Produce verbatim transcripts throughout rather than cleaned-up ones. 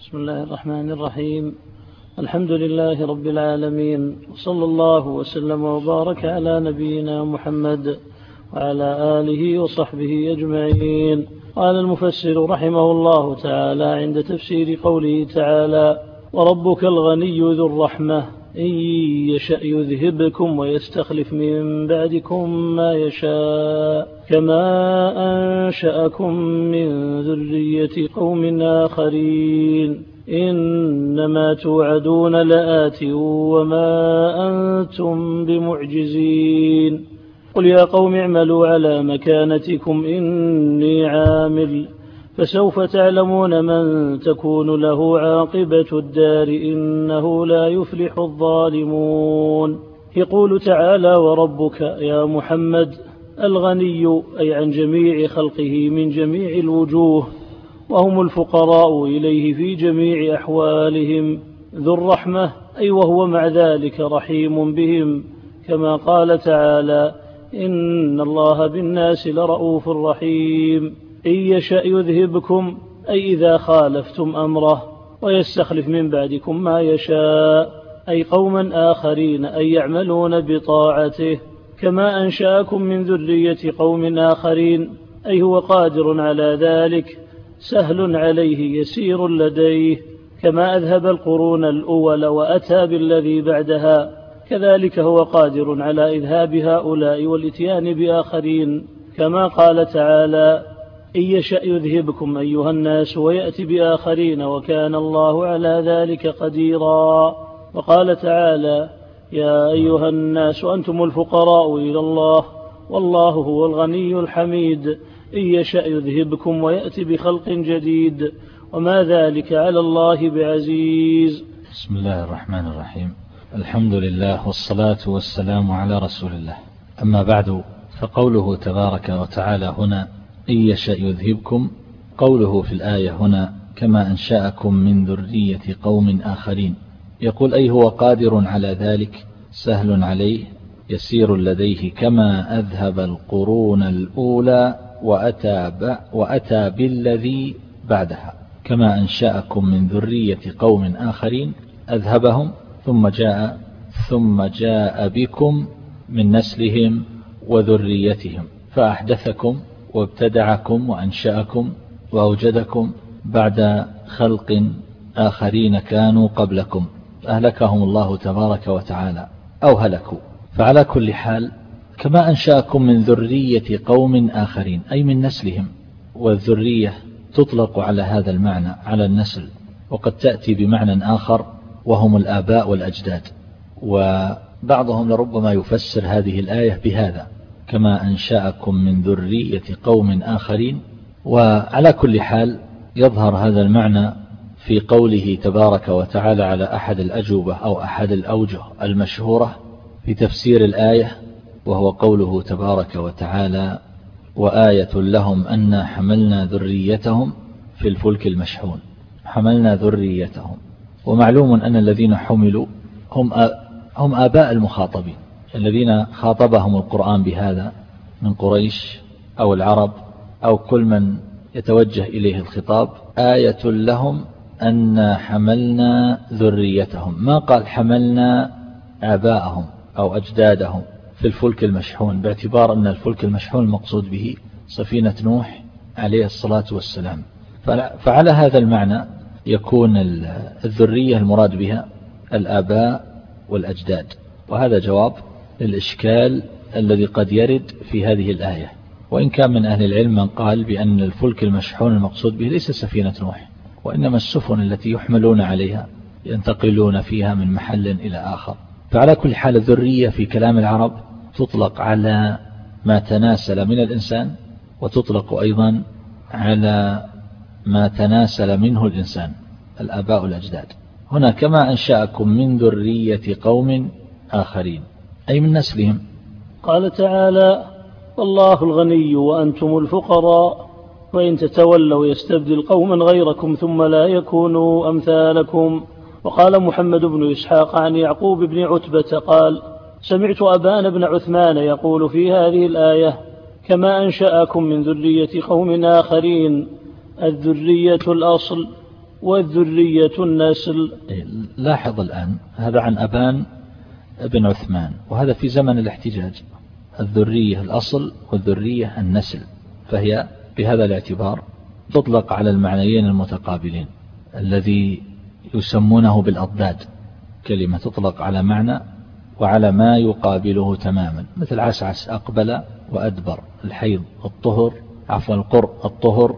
بسم الله الرحمن الرحيم. الحمد لله رب العالمين، وصلى الله وسلم وبارك على نبينا محمد وعلى آله وصحبه أجمعين. قال المفسر رحمه الله تعالى عند تفسير قوله تعالى: وربك الغني ذو الرحمة إن يشأ يذهبكم ويستخلف من بعدكم ما يشاء كما أنشأكم من ذرية قوم آخرين إنما توعدون لآت وما أنتم بمعجزين. قل يا قوم اعملوا على مكانتكم إني عامل فسوف تعلمون من تكون له عاقبة الدار إنه لا يفلح الظالمون. يقول تعالى: وربك يا محمد الغني، أي عن جميع خلقه من جميع الوجوه، وهم الفقراء إليه في جميع أحوالهم، ذو الرحمة، أي وهو مع ذلك رحيم بهم، كما قال تعالى: إن الله بالناس لرؤوف رحيم. إن يشأ يذهبكم، أي إذا خالفتم أمره، ويستخلف من بعدكم ما يشاء، أي قوما آخرين، أي يعملون بطاعته، كما أنشأكم من ذرية قوم آخرين، أي هو قادر على ذلك، سهل عليه يسير لديه، كما أذهب القرون الأول وأتى بالذي بعدها، كذلك هو قادر على إذهاب هؤلاء والإتيان بآخرين، كما قال تعالى: إن يشأ يذهبكم أيها الناس ويأتي بآخرين وكان الله على ذلك قديرا. وقال تعالى: يا أيها الناس أنتم الفقراء إلى الله والله هو الغني الحميد إن يشأ يذهبكم ويأتي بخلق جديد وما ذلك على الله بعزيز. بسم الله الرحمن الرحيم. الحمد لله والصلاة والسلام على رسول الله. أما بعد، فقوله تبارك وتعالى هنا إن يشأ يذهبكم، قوله في الآية هنا كما أنشأكم من ذرية قوم آخرين، يقول أي هو قادر على ذلك، سهل عليه يسير لديه، كما أذهب القرون الأولى وأتى, وأتى بالذي بعدها، كما أنشأكم من ذرية قوم آخرين أذهبهم ثم جاء ثم جاء بكم من نسلهم وذريتهم فأحدثكم وابتدعكم وأنشأكم وأوجدكم بعد خلق آخرين كانوا قبلكم أهلكهم الله تبارك وتعالى أو هلكوا. فعلى كل حال كما أنشأكم من ذرية قوم آخرين، أي من نسلهم، والذرية تطلق على هذا المعنى على النسل، وقد تأتي بمعنى آخر وهم الآباء والأجداد، وبعضهم لربما يفسر هذه الآية بهذا كما أنشأكم من ذرية قوم آخرين. وعلى كل حال يظهر هذا المعنى في قوله تبارك وتعالى على أحد الأجوبة أو أحد الأوجه المشهورة في تفسير الآية، وهو قوله تبارك وتعالى: وآية لهم أن حملنا ذريتهم في الفلك المشحون. حملنا ذريتهم، ومعلوم أن الذين حملوا هم هم آباء المخاطبين الذين خاطبهم القرآن بهذا من قريش أو العرب أو كل من يتوجه إليه الخطاب. آية لهم أن حملنا ذريتهم، ما قال حملنا آباءهم أو أجدادهم في الفلك المشحون، باعتبار أن الفلك المشحون المقصود به سفينة نوح عليه الصلاة والسلام. فعلى هذا المعنى يكون الذرية المراد بها الآباء والأجداد، وهذا جواب للإشكال الذي قد يرد في هذه الآية. وإن كان من أهل العلم من قال بأن الفلك المشحون المقصود به ليس سفينة نوح، وإنما السفن التي يحملون عليها ينتقلون فيها من محل إلى آخر. فعلى كل حال الذرية في كلام العرب تطلق على ما تناسل من الإنسان، وتطلق أيضا على ما تناسل منه الإنسان، الآباء والأجداد. هنا كما أنشأكم من ذرية قوم آخرين، أي من نسلهم. قال تعالى: والله الغني وأنتم الفقراء وإن تتولوا يستبدل قوما غيركم ثم لا يكونوا أمثالكم. وقال محمد بن إسحاق عن يعقوب بن عتبة قال: سمعت أبان بن عثمان يقول في هذه الآية: كما أنشأكم من ذرية قوم آخرين، الذرية الأصل، والذرية النسل. لاحظ الآن هذا عن أبان بن عثمان، وهذا في زمن الاحتجاج، الذرية الأصل والذرية النسل، فهي بهذا الاعتبار تطلق على المعنيين المتقابلين الذي يسمونه بالأضداد، كلمة تطلق على معنى وعلى ما يقابله تماما، مثل عسعس أقبل وأدبر، الحيض الطهر، عفوا القر الطهر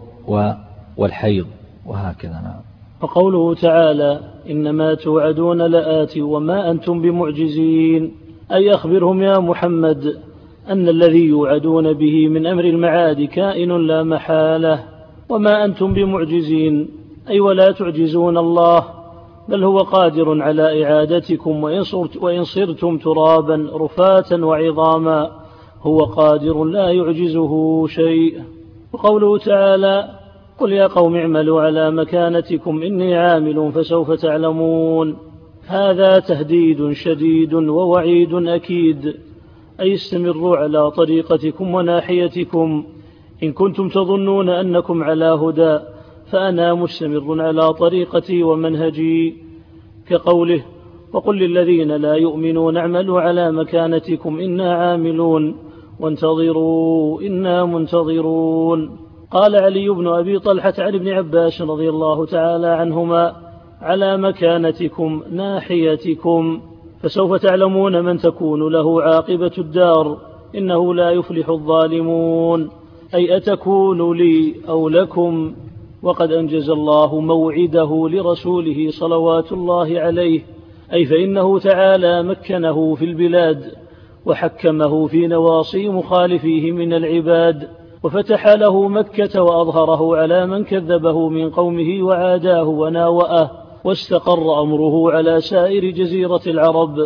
والحيض، وهكذا. نعم. وقوله تعالى إنما توعدون لآت وما أنتم بمعجزين، أي أخبرهم يا محمد أن الذي يوعدون به من أمر المعاد كائن لا محالة، وما أنتم بمعجزين أي ولا تعجزون الله، بل هو قادر على إعادتكم وإن صرتم ترابا رفاتا وعظاما، هو قادر لا يعجزه شيء. وقوله تعالى قل يا قوم اعملوا على مكانتكم إني عامل فسوف تعلمون، هذا تهديد شديد ووعيد أكيد، أي استمروا على طريقتكم وناحيتكم، إن كنتم تظنون أنكم على هدى فأنا مستمر على طريقتي ومنهجي، كقوله وقل للذين لا يؤمنون اعملوا على مكانتكم إنا عاملون وانتظروا إنا منتظرون. قال علي بن أبي طلحة عن ابن عباس رضي الله تعالى عنهما على مكانتكم ناحيتكم، فسوف تعلمون من تكون له عاقبة الدار، إنه لا يفلح الظالمون، أي أتكون لي أو لكم، وقد أنجز الله موعده لرسوله صلوات الله عليه، أي فإنه تعالى مكنه في البلاد وحكمه في نواصي مخالفيه من العباد، وفتح له مكة وأظهره على من كذبه من قومه وعاداه وناوأه، واستقر أمره على سائر جزيرة العرب،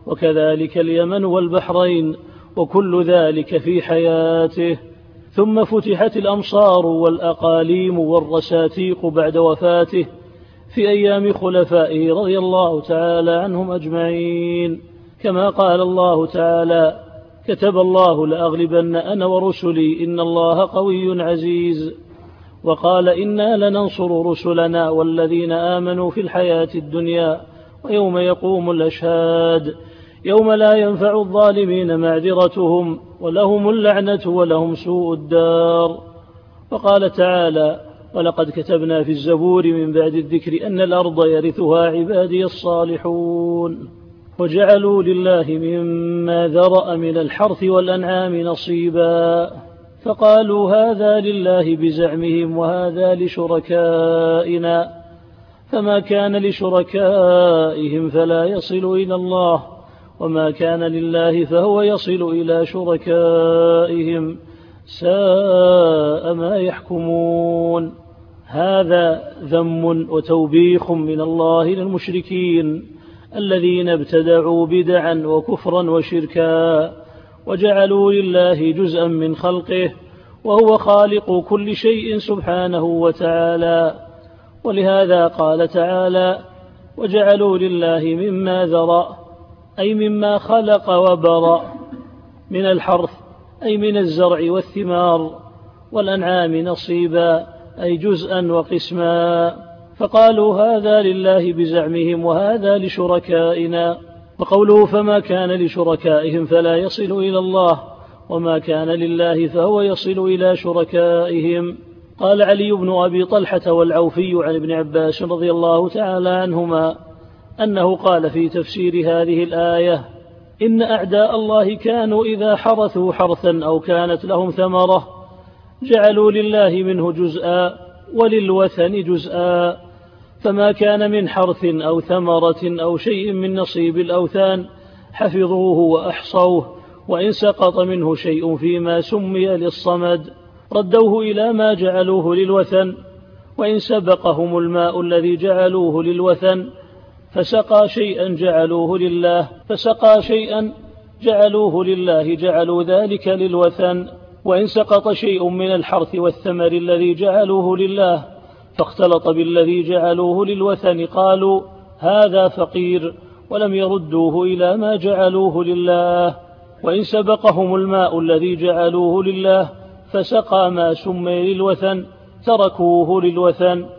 وكذلك اليمن والبحرين، وكل ذلك في حياته. ثم فتحت الأمصار والأقاليم والرساتيق بعد وفاته في أيام خلفائه رضي الله تعالى عنهم أجمعين، كما قال الله تعالى كتب الله لأغلبن أنا ورسلي إن الله قوي عزيز، وقال إنا لننصر رسلنا والذين آمنوا في الحياة الدنيا ويوم يقوم الأشهاد، يوم لا ينفع الظالمين معذرتهم ولهم اللعنة ولهم سوء الدار. وقال تعالى ولقد كتبنا في الزبور من بعد الذكر أن الأرض يرثها عبادي الصالحون، وجعلوا لله مما ذرأ من الحرث والأنعام نصيبا، فقالوا هذا لله بزعمهم وهذا لشركائنا، فما كان لشركائهم فلا يصل إلى الله، وما كان لله فهو يصل إلى شركائهم، ساء ما يحكمون. هذا ذم وتوبيخ من الله للمشركين الذين ابتدعوا بدعا وكفرا وشركا، وجعلوا لله جزءا من خلقه، وهو خالق كل شيء سبحانه وتعالى. ولهذا قال تعالى وجعلوا لله مما ذرأ، أي مما خلق وبرأ، من الحرث أي من الزرع والثمار، والأنعام نصيبا أي جزءا وقسما، فقالوا هذا لله بزعمهم وهذا لشركائنا. وقوله فما كان لشركائهم فلا يصل إلى الله، وما كان لله فهو يصل إلى شركائهم. قال علي بن أبي طلحة والعوفي عن ابن عباس رضي الله تعالى عنهما أنه قال في تفسير هذه الآية إن أعداء الله كانوا إذا حرثوا حرثا أو كانت لهم ثمرة جعلوا لله منه جزءا وللوثن جزءا، فما كان من حرث أو ثمرة أو شيء من نصيب الأوثان حفظوه وأحصوه، وإن سقط منه شيء فيما سمي للصمد ردوه إلى ما جعلوه للوثن، وإن سبقهم الماء الذي جعلوه للوثن فسقى شيئا جعلوه لله فسقى شيئا جعلوه لله جعلوا ذلك للوثن، وإن سقط شيء من الحرث والثمر الذي جعلوه لله فاختلط بالذي جعلوه للوثن قالوا هذا فقير، ولم يردوه إلى ما جعلوه لله. وإن سبقهم الماء الذي جعلوه لله فسقى ما سمي للوثن تركوه للوثن،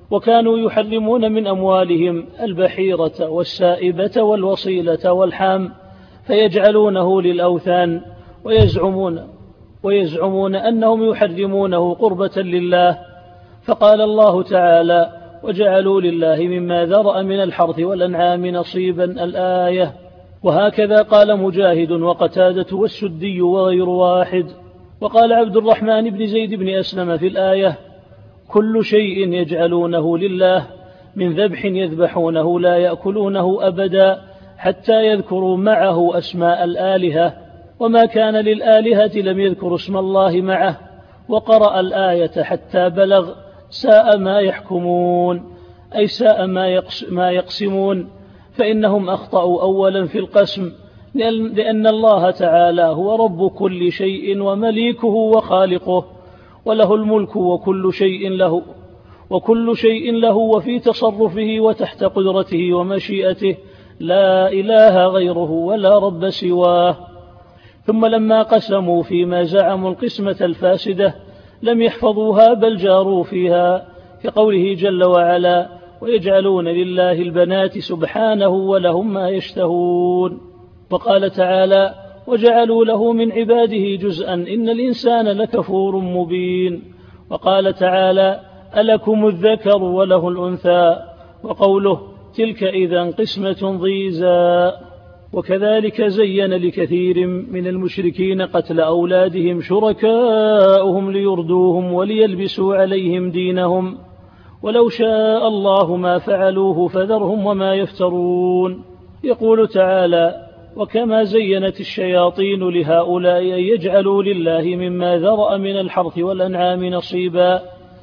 وكانوا يحرمون من أموالهم البحيرة والسائبة والوصيلة والحام فيجعلونه للأوثان ويزعمون, ويزعمون أنهم يحرمونه قربة لله. فقال الله تعالى: وجعلوا لله مما ذرأ من الحرث والأنعام نصيبا، الآية. وهكذا قال مجاهد وقتادة والسدي وغير واحد. وقال عبد الرحمن بن زيد بن أسلم في الآية: كل شيء يجعلونه لله من ذبح يذبحونه لا يأكلونه أبدا حتى يذكروا معه أسماء الآلهة، وما كان للآلهة لم يذكروا اسم الله معه. وقرأ الآية حتى بلغ: ساء ما يحكمون، أي ساء ما يقسمون، فإنهم أخطأوا أولا في القسم، لأن الله تعالى هو رب كل شيء ومليكه وخالقه، وله الملك وكل شيء له وكل شيء له وفي تصرفه وتحت قدرته ومشيئته، لا إله غيره ولا رب سواه. ثم لما قسموا فيما زعموا القسمة الفاسدة لم يحفظوها بل جاروا فيها، كقوله جل وعلا: ويجعلون لله البنات سبحانه ولهم ما يشتهون. وقال تعالى: وجعلوا له من عباده جزءا إن الإنسان لكفور مبين. وقال تعالى: ألكم الذكر وله الأنثى. وقوله: تلك إذا قسمة ضيزى. وكذلك زين لكثير من المشركين قتل أولادهم شركاؤهم ليردوهم وليلبسوا عليهم دينهم، ولو شاء الله ما فعلوه فذرهم وما يفترون. يقول تعالى: وكما زينت الشياطين لهؤلاء أن يجعلوا لله مما ذرأ من الحرث والأنعام نصيبا،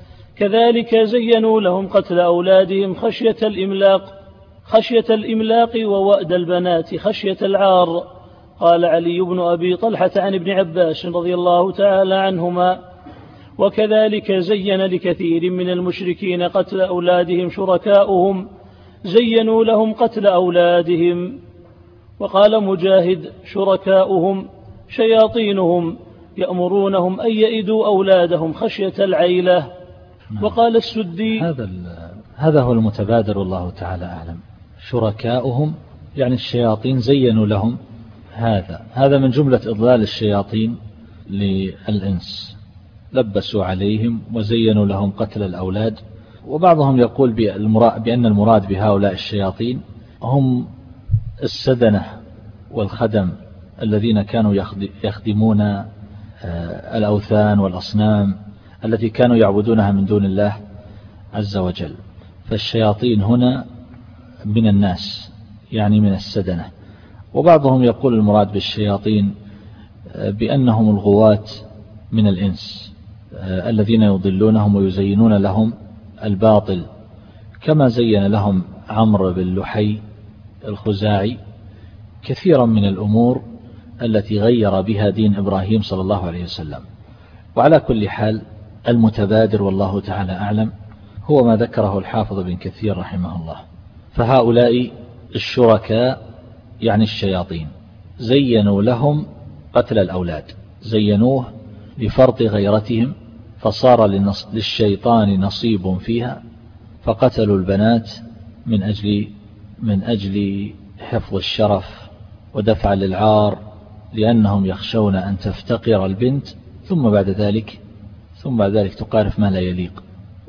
كذلك زينوا لهم قتل أولادهم خشية الإملاق خشية الإملاق ووأد البنات خشية العار. قال علي بن أبي طلحة عن ابن عباس رضي الله تعالى عنهما: وكذلك زين لكثير من المشركين قتل أولادهم شركاؤهم زينوا لهم قتل أولادهم. وقال مجاهد: شركاؤهم شياطينهم يأمرونهم أن يئدوا أولادهم خشية العيلة. وقال السدي: هذا هذا هو المتبادر والله تعالى أعلم. شركاؤهم يعني الشياطين زينوا لهم هذا هذا من جملة إضلال الشياطين للإنس، لبسوا عليهم وزينوا لهم قتل الأولاد. وبعضهم يقول بأن المراد بهؤلاء الشياطين هم السدنة والخدم الذين كانوا يخدمون الأوثان والأصنام التي كانوا يعبدونها من دون الله عز وجل. فالشياطين هنا من الناس يعني من السدنة. وبعضهم يقول المراد بالشياطين بأنهم الغواة من الإنس الذين يضلونهم ويزينون لهم الباطل، كما زين لهم عمرو بن لحي الخزاعي كثيرا من الأمور التي غير بها دين إبراهيم صلى الله عليه وسلم. وعلى كل حال المتبادر والله تعالى أعلم هو ما ذكره الحافظ بن كثير رحمه الله. فهؤلاء الشركاء يعني الشياطين زينوا لهم قتل الأولاد، زينوه لفرط غيرتهم، فصار للشيطان نصيب فيها، فقتلوا البنات من أجل من أجل حفظ الشرف ودفع للعار، لأنهم يخشون أن تفتقر البنت ثم بعد ذلك ثم بعد ذلك تقارف ما لا يليق.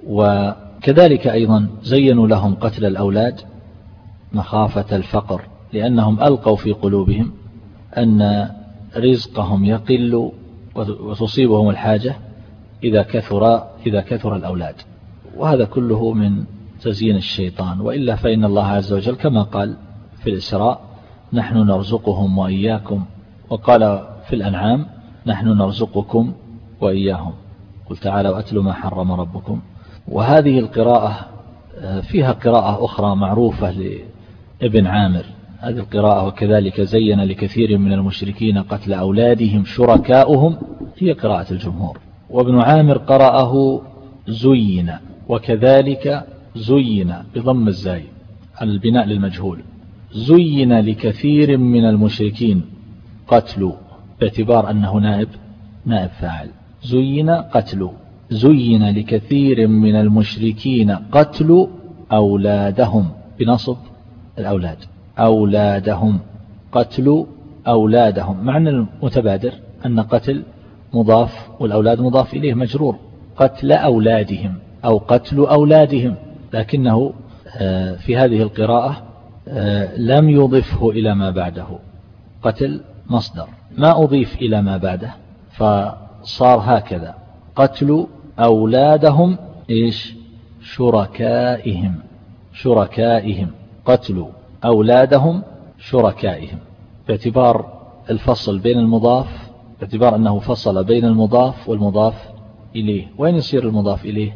وكذلك أيضا زينوا لهم قتل الأولاد مخافة الفقر، لأنهم ألقوا في قلوبهم أن رزقهم يقل وتصيبهم الحاجة إذا كثر إذا كثر الأولاد. وهذا كله من تزيين الشيطان. وإلا فإن الله عز وجل كما قال في الإسراء: نحن نرزقهم وإياكم، وقال في الأنعام: نحن نرزقكم وإياهم. قل تعالى وأتلوا ما حرم ربكم. وهذه القراءة فيها قراءة أخرى معروفة لابن عامر، هذه القراءة: وكذلك زين لكثير من المشركين قتل أولادهم شركاؤهم، هي قراءة الجمهور. وابن عامر قرأه زين، وكذلك زين بضم الزاي على البناء للمجهول، زين لكثير من المشركين قتلوا، باعتبار أنه نائب نائب فاعل، زين قتلوا زين لكثير من المشركين قتل أولادهم بنصب الأولاد، أولادهم، قتل أولادهم. معنى المتبادر أن قتل مضاف والأولاد مضاف إليه مجرور، قتل أولادهم أو قتل أولادهم، لكنه في هذه القراءة لم يضفه إلى ما بعده، قتل مصدر ما أضيف إلى ما بعده، فصار هكذا قتل أولادهم إيش شركائهم، شركائهم، قتل أولادهم شركائهم، باعتبار الفصل بين المضاف، باعتبار أنه فصل بين المضاف والمضاف إليه. وين يصير المضاف إليه؟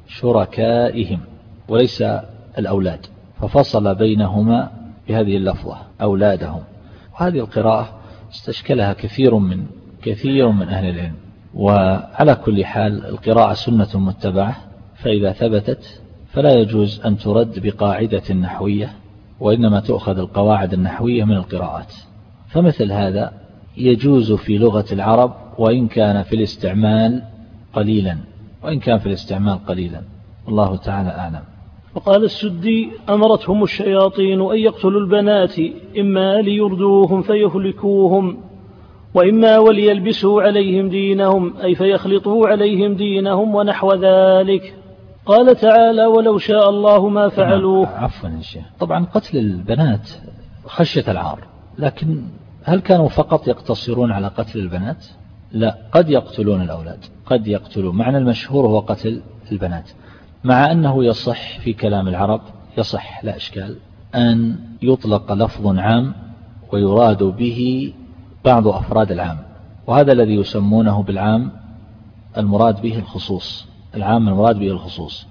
شركائهم وليس الأولاد، ففصل بينهما بهذه اللفظة أولادهم. وهذه القراءة استشكلها كثير من كثير من أهل العلم. وعلى كل حال القراءة سنة متبعة، فإذا ثبتت فلا يجوز أن ترد بقاعدة نحوية، وإنما تؤخذ القواعد النحوية من القراءات. فمثل هذا يجوز في لغة العرب وإن كان في الاستعمال قليلا، وإن كان في الاستعمال قليلا، الله تعالى أعلم. وقال السدي: أمرتهم الشياطين أن يقتلوا البنات إما ليردوهم فيهلكوهم، وإما وليلبسوا عليهم دينهم، أي فيخلطوا عليهم دينهم ونحو ذلك. قال تعالى: ولو شاء الله ما فعلوه. عفوا يا شيخ، طبعا قتل البنات خشية العار، لكن هل كانوا فقط يقتصرون على قتل البنات؟ لا، قد يقتلون الأولاد، قد يقتلون. معنى المشهور هو قتل البنات، مع أنه يصح في كلام العرب، يصح لا إشكال أن يطلق لفظ عام ويراد به بعض أفراد العام، وهذا الذي يسمونه بالعام المراد به الخصوص، العام المراد به الخصوص.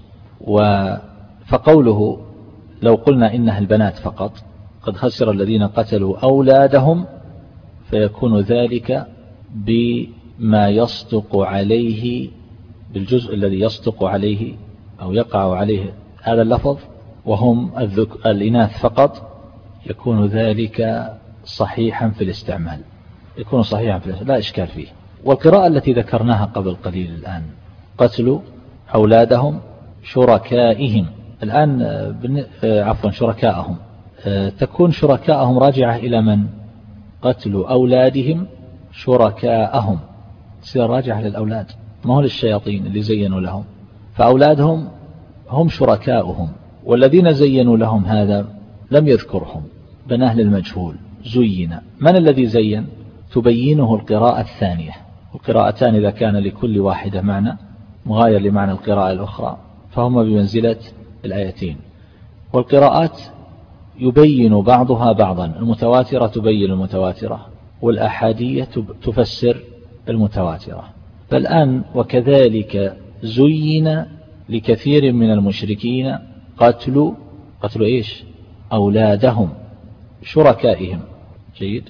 فقوله لو قلنا إنها البنات فقط قد خسر الذين قتلوا أولادهم، فيكون ذلك بما يصدق عليه، بالجزء الذي يصدق عليه أو يقع عليه هذا اللفظ، وهم الإناث فقط، يكون ذلك صحيحا في الاستعمال، يكون صحيحا في الاستعمال، لا إشكال فيه. والقراءة التي ذكرناها قبل قليل الآن قتلوا أولادهم شركائهم، الآن عفوا شركائهم، تكون شركائهم راجعة إلى من؟ قتلوا أولادهم شركائهم، تصير راجعة للأولاد، ما هو للشياطين اللي زينوا لهم، فأولادهم هم شركاؤهم، والذين زينوا لهم هذا لم يذكرهم، بناه للمجهول، زين. من الذي زين؟ تبينه القراءة الثانية. القراءتان إذا كان لكل واحدة معنى مغاير لمعنى القراءة الأخرى فهم بمنزلة الآيتين. والقراءات يبين بعضها بعضا، المتواترة تبين المتواترة، والأحادية تفسر المتواترة. فالآن وكذلك زين لكثير من المشركين قتلوا قتلوا إيش؟ أولادهم شركائهم. جيد.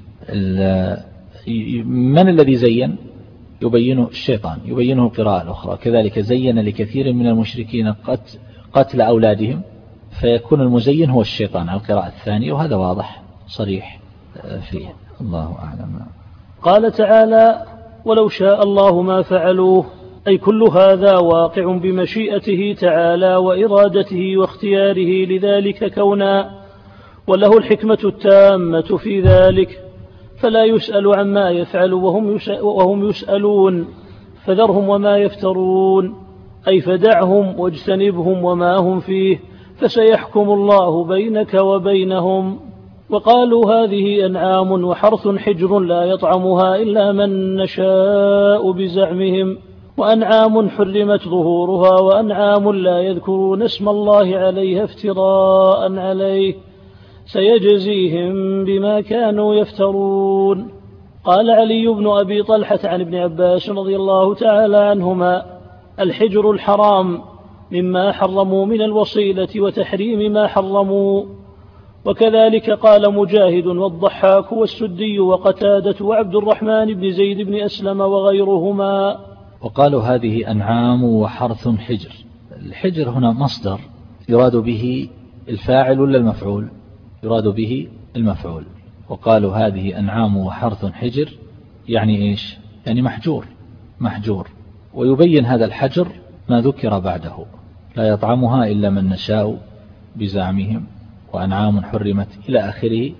من الذي زين؟ يبينه الشيطان، يبينه القراءة الأخرى. كذلك زين لكثير من المشركين قتل أولادهم، فيكون المزين هو الشيطان على القراءة الثانية، وهذا واضح صريح فيه، الله أعلم. قال تعالى: ولو شاء الله ما فعلوه، أي كل هذا واقع بمشيئته تعالى وإرادته واختياره لذلك كونا، وله الحكمة التامة في ذلك، فلا يسأل عما يفعل وهم يسألون، فذرهم وما يفترون، أي فدعهم واجتنبهم وما هم فيه، فسيحكم الله بينك وبينهم. وقالوا هذه أنعام وحرث حجر لا يطعمها إلا من نشاء بزعمهم، وأنعام حرمت ظهورها وأنعام لا يذكرون اسم الله عليها افتراء عليه، سيجزيهم بما كانوا يفترون. قال علي بن أبي طلحة عن ابن عباس رضي الله تعالى عنهما: الحجر الحرام مما حرموا من الوصيلة وتحريم ما حرموا. وكذلك قال مجاهد والضحاك والسدي وقتادة وعبد الرحمن بن زيد بن أسلم وغيرهما. وقالوا هذه أنعام وحرث حجر. الحجر هنا مصدر يراد به الفاعل ولا المفعول؟ يراد به المفعول. وقالوا هذه أنعام وحرث حجر، يعني إيش؟ يعني محجور، محجور. ويبين هذا الحجر ما ذكر بعده: لا يطعمها إلا من نشاء بزعمهم، وأنعام حرمت إلى آخره.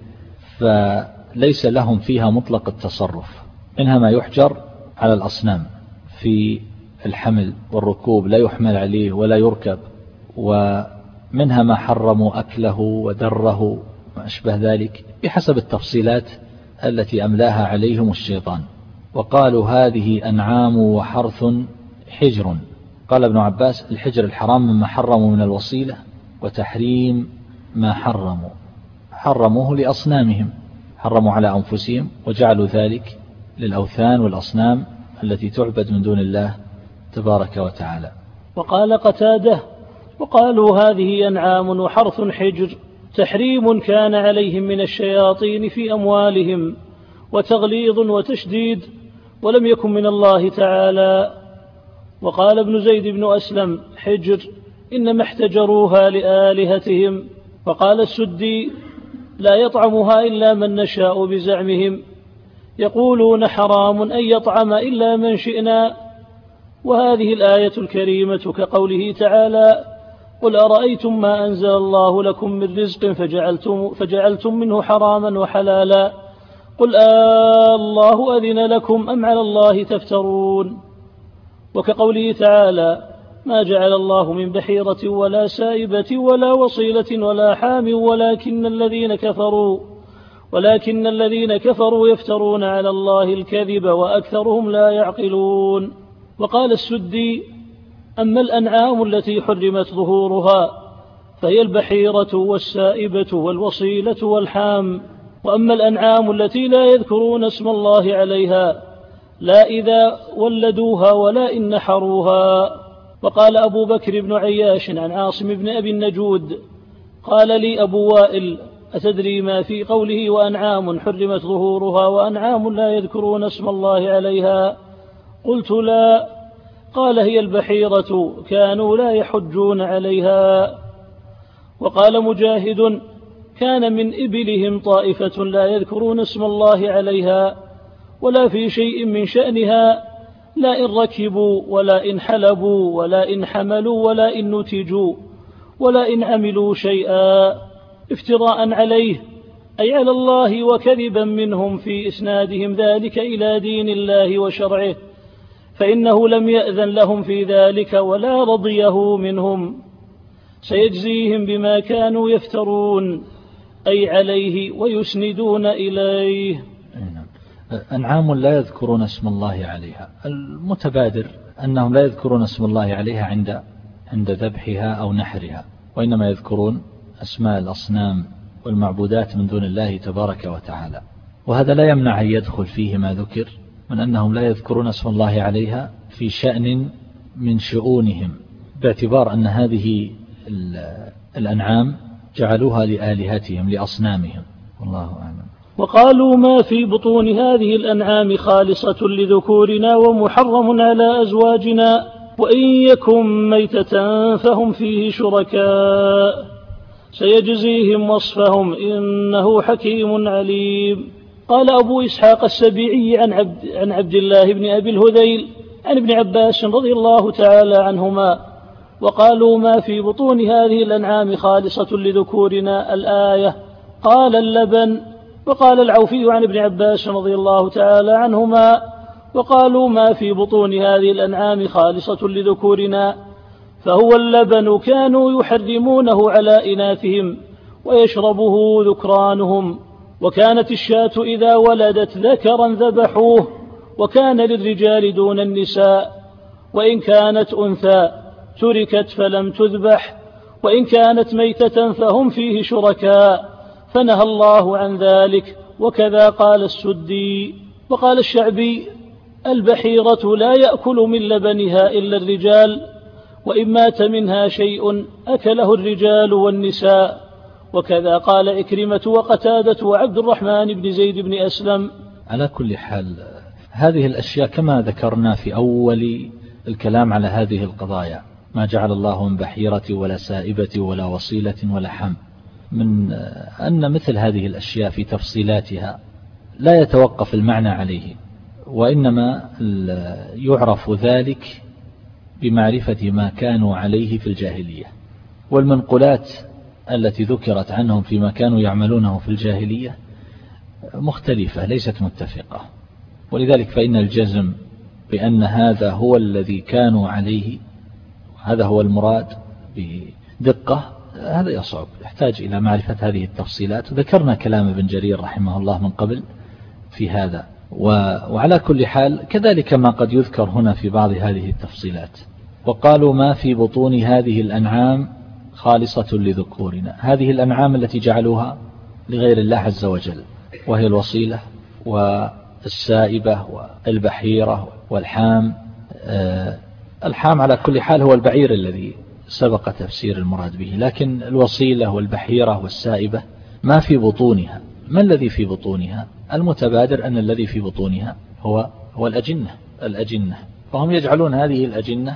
فليس لهم فيها مطلق التصرف، منها ما يحجر على الأصنام في الحمل والركوب، لا يحمل عليه ولا يركب، ومنها ما حرموا أكله ودره ما أشبه ذلك بحسب التفصيلات التي أملاها عليهم الشيطان. وقالوا هذه أنعام وحرث حجر. قال ابن عباس: الحجر الحرام مما حرموا من الوصيلة، وتحريم ما حرموا حرموه لأصنامهم، حرموا على أنفسهم وجعلوا ذلك للأوثان والأصنام التي تعبد من دون الله تبارك وتعالى. وقال قتادة: وقالوا هذه أنعام وحرث حجر، تحريم كان عليهم من الشياطين في أموالهم، وتغليظ وتشديد، ولم يكن من الله تعالى. وقال ابن زيد بن أسلم: حجر إنما احتجروها لآلهتهم. وقال السدي: لا يطعمها إلا من نشاء بزعمهم، يقولون حرام أن يطعم إلا من شئنا. وهذه الآية الكريمة كقوله تعالى: قل أرأيتم ما أنزل الله لكم من رزق فجعلتم, فجعلتم منه حراما وحلالا، قل آه الله أذن لكم أم على الله تفترون. وكقوله تعالى: ما جعل الله من بحيرة ولا سائبة ولا وصيلة ولا حام ولكن الذين كفروا ولكن الذين كفروا يفترون على الله الكذب وأكثرهم لا يعقلون. وقال السدي: أما الأنعام التي حرمت ظهورها فهي البحيرة والسائبة والوصيلة والحام. وأما الأنعام التي لا يذكرون اسم الله عليها، لا إذا ولدوها ولا إن نحروها. وقال أبو بكر بن عياش عن عاصم بن أبي النجود: قال لي أبو وائل: أتدري ما في قوله وأنعام حرمت ظهورها وأنعام لا يذكرون اسم الله عليها؟ قلت: لا. قال: هي البحيرة، كانوا لا يحجون عليها. وقال مجاهد: كان من إبلهم طائفة لا يذكرون اسم الله عليها ولا في شيء من شأنها، لا إن ركبوا ولا إن حلبوا ولا إن حملوا ولا إن نتجوا ولا إن عملوا شيئا، افتراء عليه أي على الله وكذبا منهم في إسنادهم ذلك إلى دين الله وشرعه، فإنه لم يأذن لهم في ذلك ولا رضيه منهم، سيجزيهم بما كانوا يفترون أي عليه ويسندون إليه. أنعام لا يذكرون اسم الله عليها، المتبادر أنهم لا يذكرون اسم الله عليها عند عند ذبحها أو نحرها، وإنما يذكرون أسماء الأصنام والمعبودات من دون الله تبارك وتعالى. وهذا لا يمنع أن يدخل فيه ما ذكر من أنهم لا يذكرون اسم الله عليها في شأن من شؤونهم، باعتبار أن هذه الأنعام جعلوها لآلهتهم لأصنامهم، والله أعلم. وقالوا ما في بطون هذه الأنعام خالصة لذكورنا ومحرم على أزواجنا، وإن يكن ميتة فهم فيه شركاء، سيجزيهم وصفهم إنه حكيم عليم. قال أبو إسحاق السبيعي عن عبد, عن عبد الله بن أبي الهذيل عن ابن عباس رضي الله تعالى عنهما: وقالوا ما في بطون هذه الأنعام خالصة لذكورنا الآية، قال اللبن. وقال العوفي عن ابن عباس رضي الله تعالى عنهما: وقالوا ما في بطون هذه الأنعام خالصة لذكورنا فهو اللبن، كانوا يحرمونه على إناثهم ويشربه ذكرانهم، وكانت الشاة إذا ولدت ذكرا ذبحوه، وكان للرجال دون النساء، وإن كانت أنثى تركت فلم تذبح، وإن كانت ميتة فهم فيه شركاء، فنهى الله عن ذلك. وكذا قال السدي. وقال الشعبي: البحيرة لا يأكل من لبنها إلا الرجال، وإن مات منها شيء أكله الرجال والنساء. وكذا قال إكرمة وقتادة وعبد الرحمن بن زيد بن أسلم. على كل حال هذه الأشياء كما ذكرنا في أول الكلام على هذه القضايا، ما جعل الله من بحيرة ولا سائبة ولا وصيلة ولا حم، من أن مثل هذه الأشياء في تفصيلاتها لا يتوقف المعنى عليه، وإنما يعرف ذلك بمعرفة ما كانوا عليه في الجاهلية. والمنقولات التي ذكرت عنهم فيما كانوا يعملونه في الجاهلية مختلفة ليست متفقة، ولذلك فإن الجزم بأن هذا هو الذي كانوا عليه هذا هو المراد بدقة هذا يصعب، يحتاج إلى معرفة هذه التفصيلات. ذكرنا كلام ابن جرير رحمه الله من قبل في هذا، وعلى كل حال كذلك ما قد يذكر هنا في بعض هذه التفصيلات. وقالوا ما في بطون هذه الأنعام خالصة لذكورنا، هذه الأنعام التي جعلوها لغير الله عز وجل، وهي الوصيلة والسائبة والبحيرة والحام. الحام على كل حال هو البعير الذي سبق تفسير المراد به، لكن الوصيلة والبحيرة والسائبة ما في بطونها. ما الذي في بطونها؟ المتبادر أن الذي في بطونها هو هو الأجنة الأجنة فهم يجعلون هذه الأجنة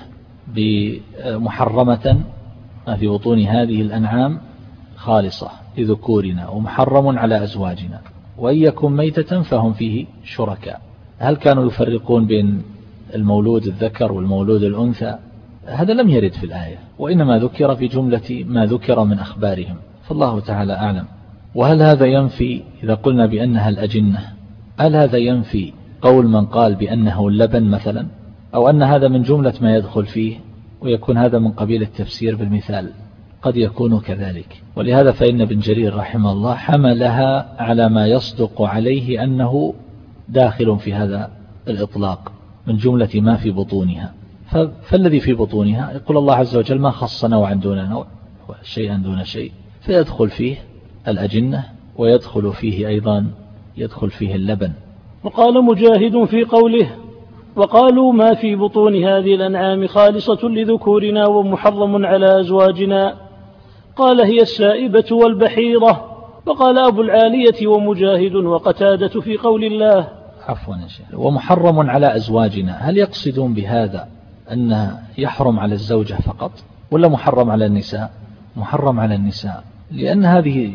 بمحرمة، ما في بطون هذه الأنعام خالصة لذكورنا ومحرم على أزواجنا، وإن يكن ميتة فهم فيه شركاء. هل كانوا يفرقون بين المولود الذكر والمولود الأنثى؟ هذا لم يرد في الآية، وإنما ذكر في جملة ما ذكر من أخبارهم، فالله تعالى أعلم. وهل هذا ينفي إذا قلنا بأنها الأجنة، هل هذا ينفي قول من قال بأنه اللبن مثلا، أو أن هذا من جملة ما يدخل فيه ويكون هذا من قبيل التفسير بالمثال؟ قد يكون كذلك، ولهذا فإن ابن جرير رحمه الله حملها على ما يصدق عليه أنه داخل في هذا الإطلاق من جملة ما في بطونها. فالذي في بطونها يقول الله عز وجل ما خص نوعا دون نوع شيئا دون شيء، فيدخل فيه الأجنة ويدخل فيه أيضا يدخل فيه اللبن. وقال مجاهد في قوله وقالوا ما في بطون هذه الأنعام خالصة لذكورنا ومحرم على أزواجنا، قال هي السائبة والبحيرة. وقال أبو العالية ومجاهد وقتادة في قول الله عفوا يا شيخ ومحرم على أزواجنا، هل يقصدون بهذا أنه يحرم على الزوجة فقط ولا محرم على النساء؟ محرم على النساء، لأن هذه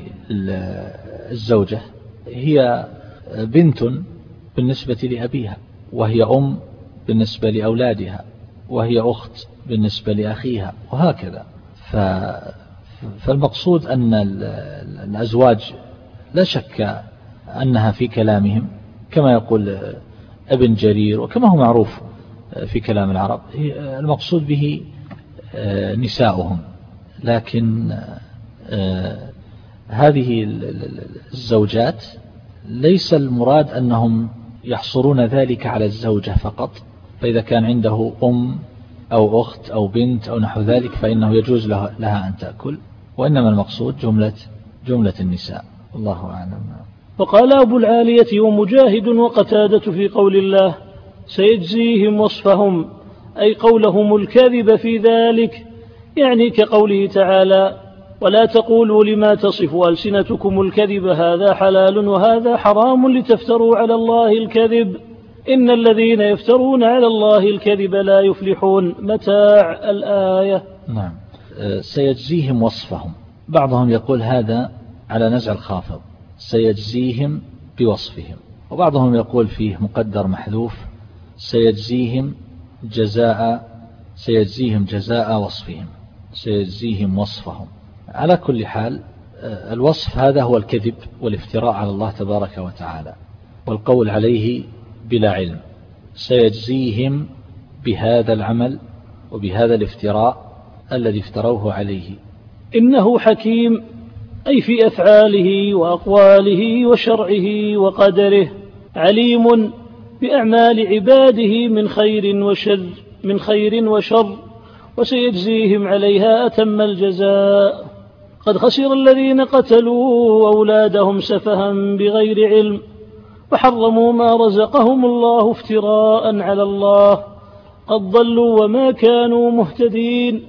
الزوجة هي بنت بالنسبة لأبيها، وهي أم بالنسبة لأولادها، وهي أخت بالنسبة لأخيها، وهكذا. فالمقصود أن الأزواج لا شك أنها في كلامهم كما يقول ابن جرير وكما هو معروف في كلام العرب المقصود به نساؤهم، لكن هذه الزوجات ليس المراد أنهم يحصرون ذلك على الزوجة فقط، فإذا كان عنده أم أو أخت أو بنت أو نحو ذلك فإنه يجوز لها, لها أن تأكل، وإنما المقصود جملة, جملة النساء. الله أعلم. وقال أبو العالية ومجاهد وقتادة في قول الله سيجزيهم وصفهم، أي قولهم الكذب في ذلك، يعني كقوله تعالى ولا تقولوا لما تصف ألسنتكم الكذب هذا حلال وهذا حرام لتفتروا على الله الكذب إن الذين يفترون على الله الكذب لا يفلحون. متاع الآية. نعم. سيجزيهم وصفهم، بعضهم يقول هذا على نزع الخافض سيجزيهم بوصفهم، وبعضهم يقول فيه مقدر محذوف سيجزيهم جزاء سيجزيهم جزاء وصفهم سيجزيهم وصفهم. على كل حال الوصف هذا هو الكذب والافتراء على الله تبارك وتعالى والقول عليه بلا علم. سيجزيهم بهذا العمل وبهذا الافتراء الذي افتروه عليه. إنه حكيم، أي في أفعاله وأقواله وشرعه وقدره، عليم بأعمال عباده من خير وشر من خير وشر وسيجزيهم عليها أتم الجزاء. قد خسر الذين قتلوا أولادهم سفها بغير علم وحرموا ما رزقهم الله افتراء على الله، قد ضلوا وما كانوا مهتدين.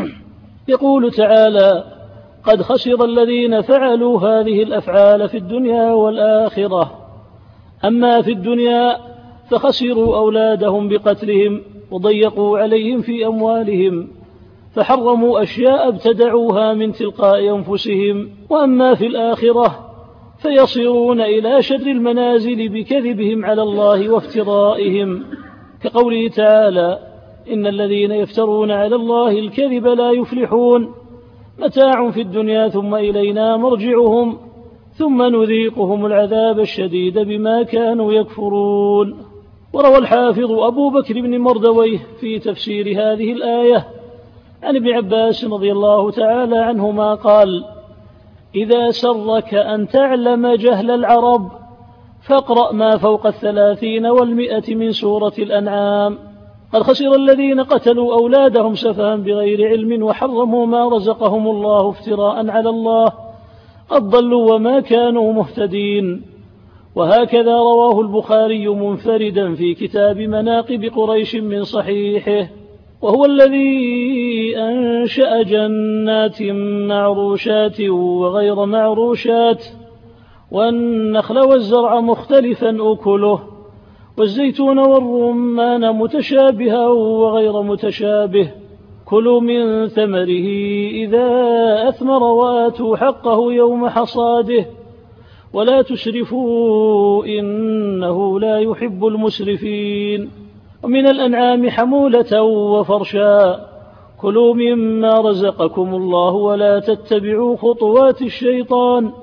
يقول تعالى قد خسر الذين فعلوا هذه الأفعال في الدنيا والآخرة. أما في الدنيا فخسروا أولادهم بقتلهم وضيقوا عليهم في أموالهم فحرموا أشياء ابتدعوها من تلقاء أنفسهم. وأما في الآخرة فيصيرون إلى شر المنازل بكذبهم على الله وافترائهم، كقوله تعالى: إن الذين يفترون على الله الكذب لا يفلحون، متاع في الدنيا ثم إلينا مرجعهم ثم نذيقهم العذاب الشديد بما كانوا يكفرون. وروى الحافظ أبو بكر بن مردويه في تفسير هذه الآية عن ابن عباس رضي الله تعالى عنهما قال: إذا سرك أن تعلم جهل العرب فاقرأ ما فوق الثلاثين والمئة من سورة الأنعام. قد خسر الذين قتلوا أولادهم سفها بغير علم وحرموا ما رزقهم الله افتراء على الله، قد ضلوا وما كانوا مهتدين. وهكذا رواه البخاري منفردا في كتاب مناقب قريش من صحيحه: وهو الذي أنشأ جنات معروشات وغير معروشات والنخل والزرع مختلفا أكله والزيتون والرمان متشابها وغير متشابه، كلوا من ثمره إذا أثمر وآتوا حقه يوم حصاده ولا تسرفوا إنه لا يحب المسرفين. ومن الأنعام حمولة وفرشا، كلوا مما رزقكم الله ولا تتبعوا خطوات الشيطان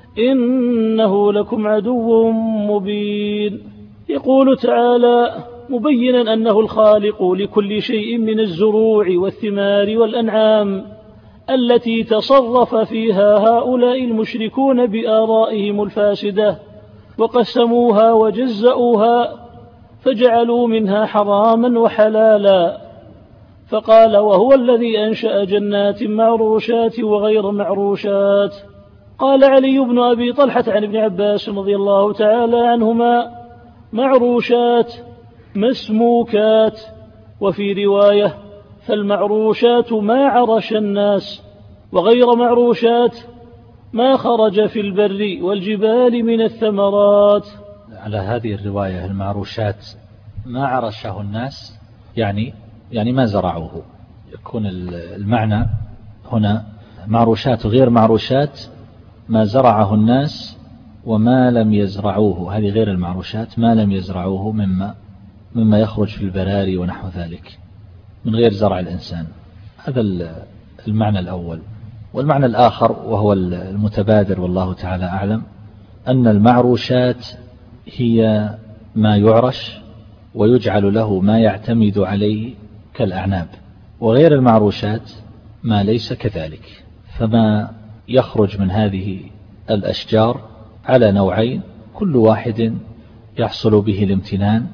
إنه لكم عدو مبين. يقول تعالى مبينا أنه الخالق لكل شيء من الزروع والثمار والأنعام التي تصرف فيها هؤلاء المشركون بآرائهم الفاسدة، وقسموها وجزأوها فجعلوا منها حراما وحلالا. فقال: وهو الذي أنشأ جنات معروشات وغير معروشات. قال علي بن أبي طلحة عن ابن عباس رضي الله تعالى عنهما: معروشات مسموكات. وفي رواية: فالمعروشات ما عرش الناس، وغير معروشات ما خرج في البر والجبال من الثمرات. على هذه الرواية المعروشات ما عرشه الناس، يعني يعني ما زرعوه. يكون المعنى هنا معروشات وغير معروشات ما زرعه الناس وما لم يزرعوه، هذه غير المعروشات ما لم يزرعوه مما مما يخرج في البراري ونحو ذلك من غير زرع الإنسان. هذا المعنى الأول. والمعنى الآخر وهو المتبادر والله تعالى أعلم، أن المعروشات هي ما يعرش ويجعل له ما يعتمد عليه كالأعناب، وغير المعروشات ما ليس كذلك. فما يخرج من هذه الأشجار على نوعين، كل واحد يحصل به الامتنان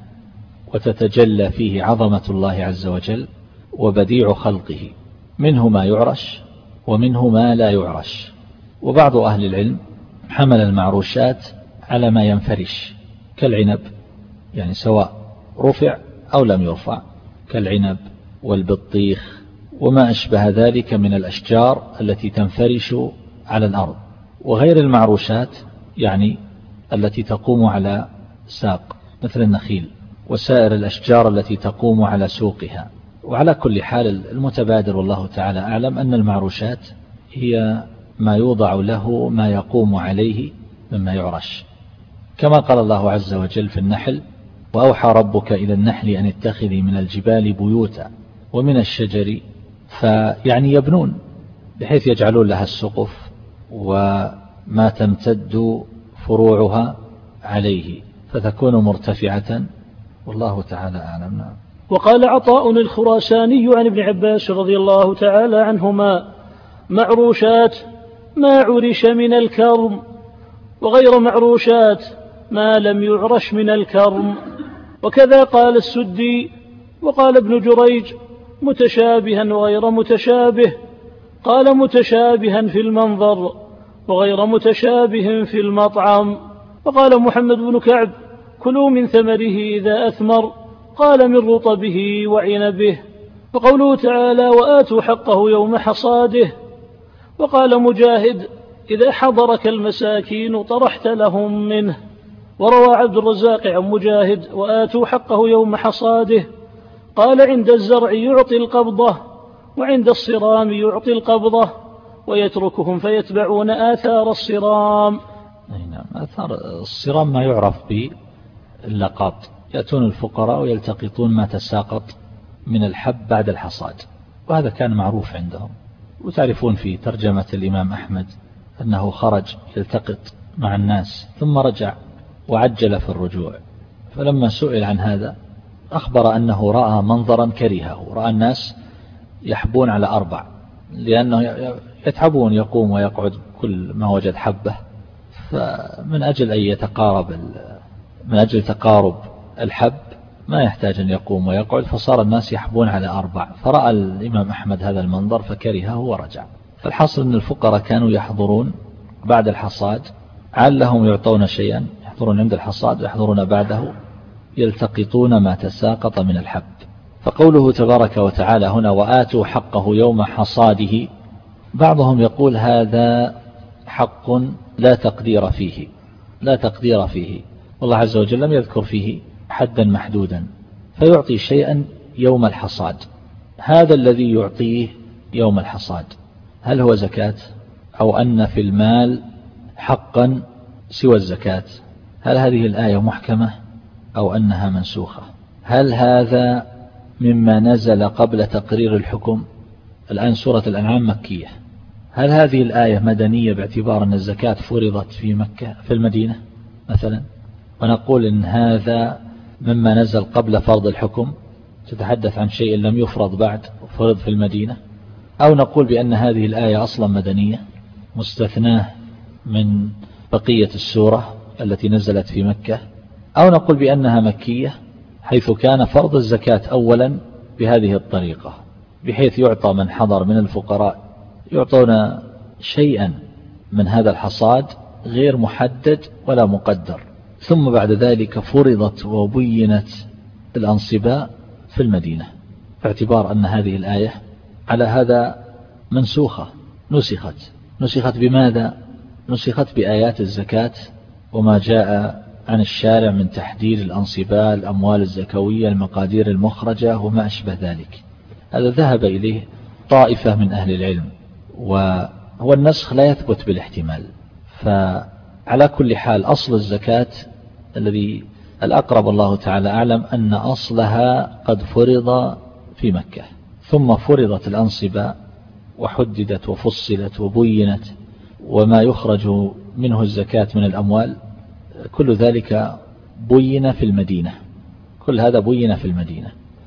وتتجلى فيه عظمة الله عز وجل وبديع خلقه، منه ما يعرش ومنه ما لا يعرش. وبعض أهل العلم حمل المعروشات على ما ينفرش كالعنب، يعني سواء رفع أو لم يرفع، كالعنب والبطيخ وما أشبه ذلك من الأشجار التي تنفرش على الأرض. وغير المعروشات يعني التي تقوم على ساق مثل النخيل وسائر الأشجار التي تقوم على سوقها. وعلى كل حال المتبادر والله تعالى أعلم أن المعروشات هي ما يوضع له ما يقوم عليه مما يعرش، كما قال الله عز وجل في النحل: وأوحى ربك إلى النحل أن اتخذي من الجبال بيوتا ومن الشجر، فيعني يبنون بحيث يجعلون لها السقف وما تمتد فروعها عليه فتكون مرتفعة، والله تعالى أعلم. وقال عطاء الخراساني عن ابن عباس رضي الله تعالى عنهما: معروشات ما عرش من الكرم، وغير معروشات ما لم يعرش من الكرم. وكذا قال السدي. وقال ابن جريج: متشابها وغير متشابه. قال: متشابها في المنظر وغير متشابه في المطعم. وقال محمد بن كعب: كلوا من ثمره إذا أثمر. قال: من رطبه وعنبه. وقوله تعالى: وآتوا حقه يوم حصاده. وقال مجاهد: إذا حضرك المساكين طرحت لهم منه. وروى عبد الرزاق عن مجاهد: وآتوا حقه يوم حصاده. قال: عند الزرع يعطي القبضة، وعند الصرام يعطي القبضة، ويتركهم فيتبعون آثار الصرام. نعم. آثار الصرام ما يعرف باللقاط، يأتون الفقراء ويلتقطون ما تساقط من الحب بعد الحصاد، وهذا كان معروف عندهم. وتعرفون في ترجمة الإمام أحمد أنه خرج يلتقط مع الناس ثم رجع وعجل في الرجوع، فلما سئل عن هذا أخبر أنه رأى منظرا كرهه، رأى الناس يحبون على أربع، لأنه يتعبون يقوم ويقعد كل ما وجد حبة، فمن أجل أن يتقارب من أجل تقارب الحب ما يحتاج أن يقوم ويقعد، فصار الناس يحبون على أربع، فرأى الإمام أحمد هذا المنظر فكرهه ورجع. فالحاصل أن الفقراء كانوا يحضرون بعد الحصاد، علهم يعطون شيئا، يحضرون عند الحصاد ويحضرون بعده يلتقطون ما تساقط من الحب. فقوله تبارك وتعالى هنا وآتوا حقه يوم حصاده، بعضهم يقول هذا حق لا تقدير فيه، لا تقدير فيه، والله عز وجل لم يذكر فيه حدا محدودا، فيعطي شيئا يوم الحصاد. هذا الذي يعطيه يوم الحصاد هل هو زكاة، أو أن في المال حقا سوى الزكاة؟ هل هذه الآية محكمة أو أنها منسوخة؟ هل هذا مما نزل قبل تقرير الحكم؟ الآن سورة الأنعام مكية، هل هذه الآية مدنية باعتبار أن الزكاة فرضت في مكة في المدينة مثلا، ونقول إن هذا مما نزل قبل فرض الحكم، تتحدث عن شيء لم يفرض بعد وفرض في المدينة؟ أو نقول بأن هذه الآية أصلا مدنية مستثناة من بقية السورة التي نزلت في مكة؟ أو نقول بأنها مكية حيث كان فرض الزكاة أولا بهذه الطريقة، بحيث يعطى من حضر من الفقراء يعطون شيئا من هذا الحصاد غير محدد ولا مقدر، ثم بعد ذلك فرضت وبينت الأنصباء في المدينة، باعتبار أن هذه الآية على هذا منسوخة، نسخت. نسخت بماذا؟ نسخت بآيات الزكاة وما جاء عن الشارع من تحديد الأنصباء، الأموال الزكوية، المقادير المخرجة وما أشبه ذلك. هذا ذهب إليه طائفة من أهل العلم، وهو النسخ لا يثبت بالاحتمال. فعلى كل حال أصل الزكاة الذي الأقرب الله تعالى أعلم أن أصلها قد فرض في مكة، ثم فرضت الأنصبة وحددت وفصلت وبينت، وما يخرج منه الزكاة من الأموال كل ذلك بين في المدينة، كل هذا بين في المدينة.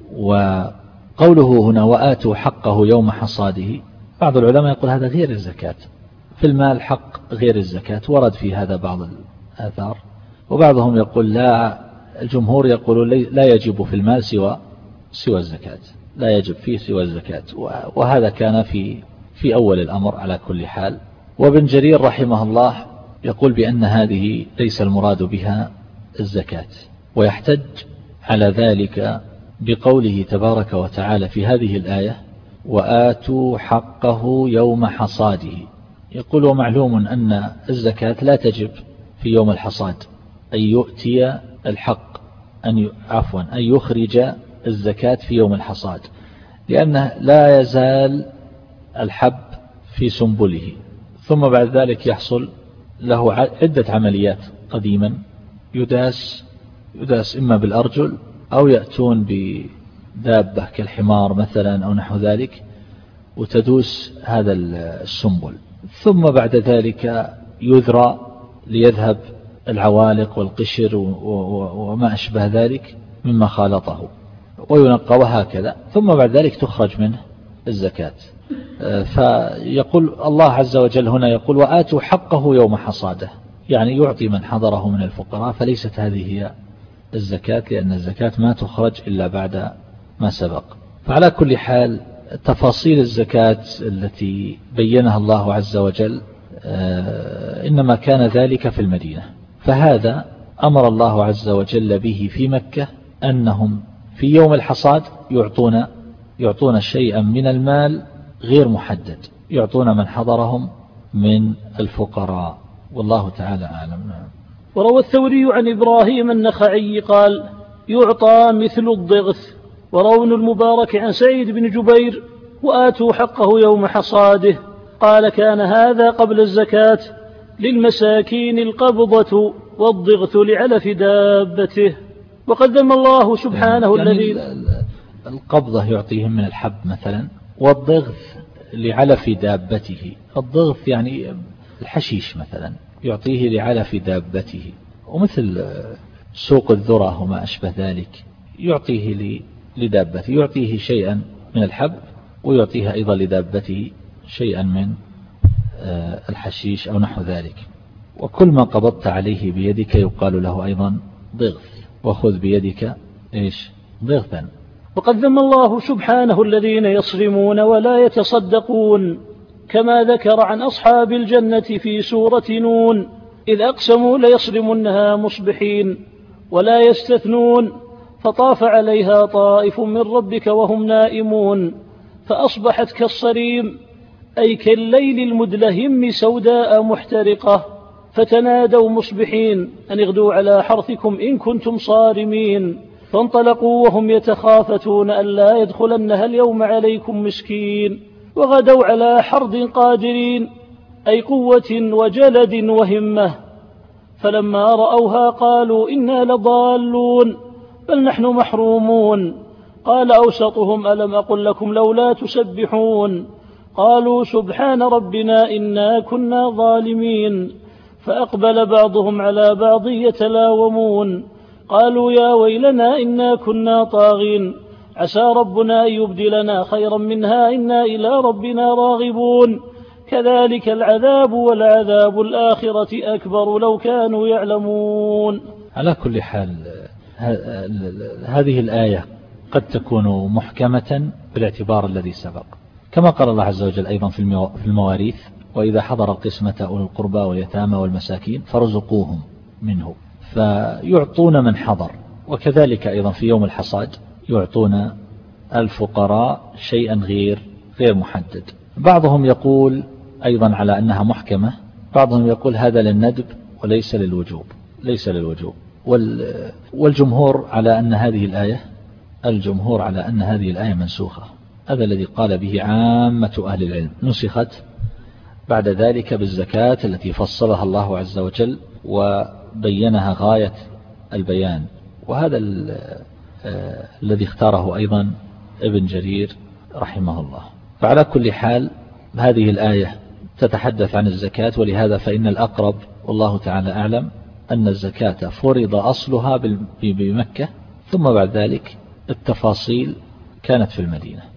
وقوله هنا وآتوا حقه يوم حصاده، بعض العلماء يقول هذا غير الزكاة، في المال حق غير الزكاة، ورد في هذا بعض الآثار. وبعضهم يقول لا، الجمهور يقول لا يجب في المال سوى سوى الزكاة، لا يجب فيه سوى الزكاة، وهذا كان في في أول الأمر على كل حال. وابن جرير رحمه الله يقول بأن هذه ليس المراد بها الزكاة، ويحتج على ذلك بقوله تبارك وتعالى في هذه الآية وآتوا حقه يوم حصاده. يقول ومعلوم أن الزكاة لا تجب في يوم الحصاد، أن يؤتي الحق أن عفوا أن يخرج الزكاة في يوم الحصاد، لأنه لا يزال الحب في سنبله، ثم بعد ذلك يحصل له عدة عمليات قديما، يداس يداس إما بالأرجل أو يأتون بدابة كالحمار مثلا أو نحو ذلك وتدوس هذا السنبل، ثم بعد ذلك يذرى ليذهب العوالق والقشر وما أشبه ذلك مما خالطه وينقى، وهكذا، ثم بعد ذلك تخرج منه الزكاة. فيقول الله عز وجل هنا يقول وآتوا حقه يوم حصاده، يعني يعطي من حضره من الفقراء، فليست هذه هي الزكاة، لأن الزكاة ما تخرج إلا بعد ما سبق. فعلى كل حال تفاصيل الزكاة التي بينها الله عز وجل إنما كان ذلك في المدينة، فهذا أمر الله عز وجل به في مكة، أنهم في يوم الحصاد يعطون يعطون شيئا من المال غير محدد، يعطون من حضرهم من الفقراء، والله تعالى أعلم. وروى الثوري عن إبراهيم النخعي قال يعطى مثل الضغث. وروى المبارك عن سعيد بن جبير وآتوا حقه يوم حصاده، قال كان هذا قبل الزكاة، للمساكين القبضة والضغث لعلف دابته. وقد ذم الله سبحانه يعني الذين القبضة يعطيهم من الحب مثلا، والضغث لعلف دابته. الضغث يعني الحشيش مثلا يعطيه لعلف دابته، ومثل سوق الذرة وما أشبه ذلك يعطيه لدابته، يعطيه شيئا من الحب ويعطيها أيضا لدابته شيئا من الحشيش أو نحو ذلك. وكل ما قبضت عليه بيدك يقال له أيضا ضغث، وخذ بيدك إيش ضغثا. وقد ذم الله سبحانه الذين يصرمون ولا يتصدقون، كما ذكر عن أصحاب الجنة في سورة نون إذ أقسموا ليصرمنها مصبحين ولا يستثنون، فطاف عليها طائف من ربك وهم نائمون فأصبحت كالصريم، أي كالليل المدلهم سوداء محترقة، فتنادوا مصبحين أن اغدوا على حرثكم إن كنتم صارمين، فانطلقوا وهم يتخافتون أن لا يدخلنها اليوم عليكم مسكين، وغدوا على حرد قادرين، أي قوة وجلد وهمة، فلما رأوها قالوا إنا لضالون بل نحن محرومون. قال أوسطهم ألم أقل لكم لولا تسبحون، قالوا سبحان ربنا إنا كنا ظالمين، فأقبل بعضهم على بعض يتلاومون، قالوا يا ويلنا إنا كنا طاغين، عسى ربنا أن يبدلنا خيرا منها إنا إلى ربنا راغبون، كذلك العذاب والعذاب الآخرة أكبر لو كانوا يعلمون. على كل حال هذه الآية قد تكون محكمة بالاعتبار الذي سبق، كما قال الله عز وجل أيضا في المواريث وإذا حضر القسمة أولي القربى واليتامى والمساكين فارزقوهم منه، فيعطون من حضر. وكذلك أيضا في يوم الحصاد يعطون الفقراء شيئا غير غير محدد. بعضهم يقول أيضا على أنها محكمة، بعضهم يقول هذا للندب وليس للوجوب، ليس للوجوب. والجمهور على أن هذه الآية الجمهور على أن هذه الآية منسوخة، هذا الذي قال به عامة أهل العلم، نسخت بعد ذلك بالزكاة التي فصلها الله عز وجل وبينها غاية البيان، وهذا الذي اختاره أيضا ابن جرير رحمه الله. فعلى كل حال هذه الآية تتحدث عن الزكاة، ولهذا فإن الأقرب والله تعالى أعلم أن الزكاة فرض أصلها بمكة، ثم بعد ذلك التفاصيل كانت في المدينة.